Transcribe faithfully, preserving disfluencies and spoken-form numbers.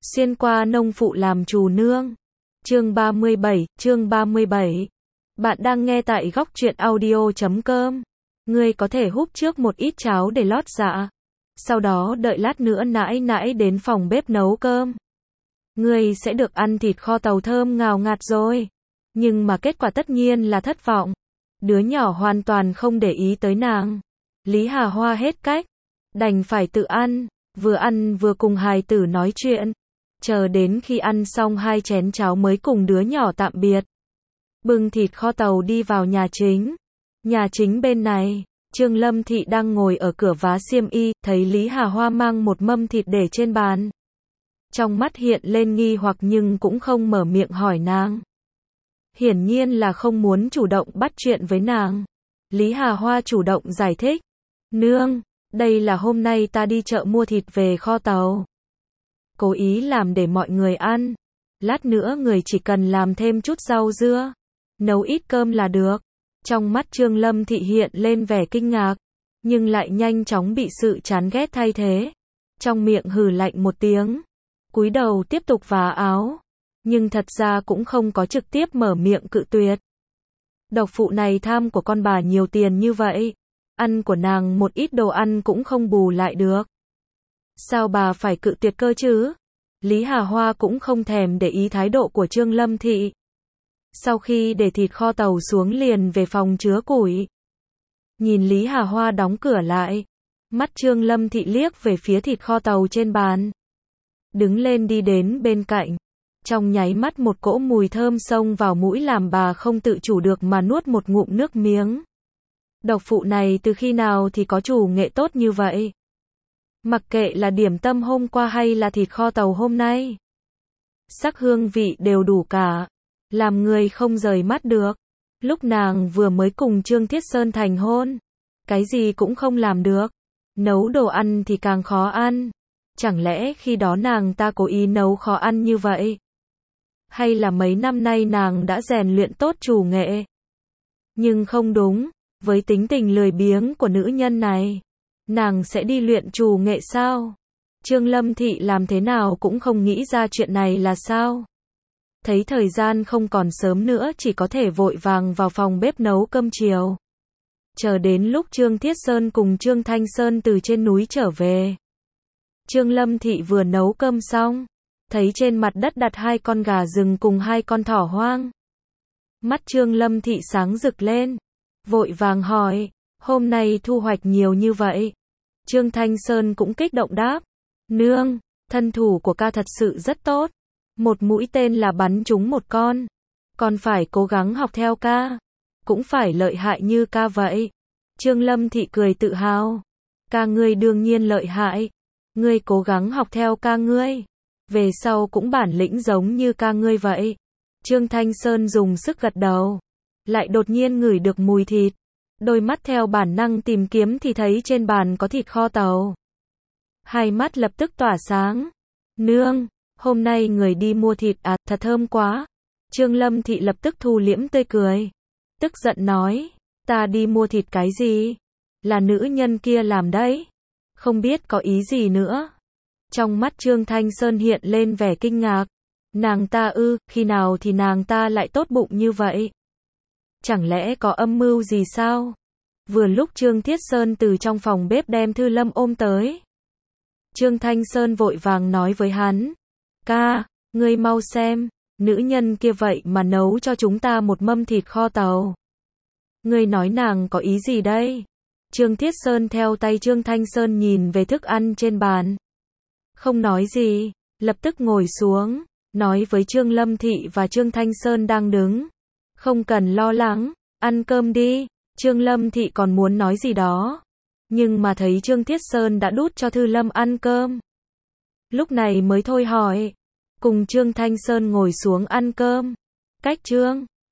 Xuyên qua nông phụ làm trù nương. Chương ba mươi bảy, chương ba mươi bảy. Bạn đang nghe tại góc truyện audio chấm com. Ngươi có thể húp trước một ít cháo để lót dạ. Sau đó đợi lát nữa nãi nãi đến phòng bếp nấu cơm. Ngươi sẽ được ăn thịt kho tàu thơm ngào ngạt rồi. Nhưng mà kết quả tất nhiên là thất vọng. Đứa nhỏ hoàn toàn không để ý tới nàng. Lý Hà Hoa hết cách. Đành phải tự ăn. Vừa ăn vừa cùng hài tử nói chuyện. Chờ đến khi ăn xong hai chén cháo mới cùng đứa nhỏ tạm biệt. Bưng thịt kho tàu đi vào nhà chính. Nhà chính bên này, Trương Lâm Thị đang ngồi ở cửa vá xiêm y, thấy Lý Hà Hoa mang một mâm thịt để trên bàn. Trong mắt hiện lên nghi hoặc nhưng cũng không mở miệng hỏi nàng. Hiển nhiên là không muốn chủ động bắt chuyện với nàng. Lý Hà Hoa chủ động giải thích. Nương, đây là hôm nay ta đi chợ mua thịt về kho tàu. Cố ý làm để mọi người ăn. Lát nữa người chỉ cần làm thêm chút rau dưa. Nấu ít cơm là được. Trong mắt Trương Lâm Thị hiện lên vẻ kinh ngạc. Nhưng lại nhanh chóng bị sự chán ghét thay thế. Trong miệng hừ lạnh một tiếng. Cúi đầu tiếp tục vá áo. Nhưng thật ra cũng không có trực tiếp mở miệng cự tuyệt. Độc phụ này tham của con bà nhiều tiền như vậy. Ăn của nàng một ít đồ ăn cũng không bù lại được. Sao bà phải cự tuyệt cơ chứ? Lý Hà Hoa cũng không thèm để ý thái độ của Trương Lâm Thị. Sau khi để thịt kho tàu xuống liền về phòng chứa củi. Nhìn Lý Hà Hoa đóng cửa lại. Mắt Trương Lâm Thị liếc về phía thịt kho tàu trên bàn. Đứng lên đi đến bên cạnh. Trong nháy mắt một cỗ mùi thơm xông vào mũi làm bà không tự chủ được mà nuốt một ngụm nước miếng. Độc phụ này từ khi nào thì có chủ nghệ tốt như vậy? Mặc kệ là điểm tâm hôm qua hay là thịt kho tàu hôm nay. Sắc hương vị đều đủ cả. Làm người không rời mắt được. Lúc nàng vừa mới cùng Trương Thiết Sơn thành hôn. Cái gì cũng không làm được. Nấu đồ ăn thì càng khó ăn. Chẳng lẽ khi đó nàng ta cố ý nấu khó ăn như vậy? Hay là mấy năm nay nàng đã rèn luyện tốt chủ nghệ? Nhưng không đúng. Với tính tình lười biếng của nữ nhân này. Nàng sẽ đi luyện trù nghệ sao? Trương Lâm Thị làm thế nào cũng không nghĩ ra chuyện này là sao? Thấy thời gian không còn sớm nữa chỉ có thể vội vàng vào phòng bếp nấu cơm chiều. Chờ đến lúc Trương Thiết Sơn cùng Trương Thanh Sơn từ trên núi trở về. Trương Lâm Thị vừa nấu cơm xong. Thấy trên mặt đất đặt hai con gà rừng cùng hai con thỏ hoang. Mắt Trương Lâm Thị sáng rực lên. Vội vàng hỏi. Hôm nay thu hoạch nhiều như vậy. Trương Thanh Sơn cũng kích động đáp. Nương, thân thủ của ca thật sự rất tốt. Một mũi tên là bắn trúng một con. Còn phải cố gắng học theo ca. Cũng phải lợi hại như ca vậy. Trương Lâm Thị cười tự hào. Ca ngươi đương nhiên lợi hại. Ngươi cố gắng học theo ca ngươi. Về sau cũng bản lĩnh giống như ca ngươi vậy. Trương Thanh Sơn dùng sức gật đầu. Lại đột nhiên ngửi được mùi thịt. Đôi mắt theo bản năng tìm kiếm thì thấy trên bàn có thịt kho tàu. Hai mắt lập tức tỏa sáng. Nương, hôm nay người đi mua thịt à, thật thơm quá. Trương Lâm Thị lập tức thu liễm tươi cười. Tức giận nói, ta đi mua thịt cái gì? Là nữ nhân kia làm đấy. Không biết có ý gì nữa. Trong mắt Trương Thanh Sơn hiện lên vẻ kinh ngạc. Nàng ta ư, khi nào thì nàng ta lại tốt bụng như vậy? Chẳng lẽ có âm mưu gì sao? Vừa lúc Trương Thiết Sơn từ trong phòng bếp đem Thư Lâm ôm tới. Trương Thanh Sơn vội vàng nói với hắn. Ca, ngươi mau xem, nữ nhân kia vậy mà nấu cho chúng ta một mâm thịt kho tàu. Ngươi nói nàng có ý gì đây? Trương Thiết Sơn theo tay Trương Thanh Sơn nhìn về thức ăn trên bàn. Không nói gì, lập tức ngồi xuống, nói với Trương Lâm Thị và Trương Thanh Sơn đang đứng. Không cần lo lắng, ăn cơm đi. Trương Lâm Thị còn muốn nói gì đó. Nhưng mà thấy Trương Thiết Sơn đã đút cho Thư Lâm ăn cơm. Lúc này mới thôi hỏi. Cùng Trương Thanh Sơn ngồi xuống ăn cơm. Cách Trương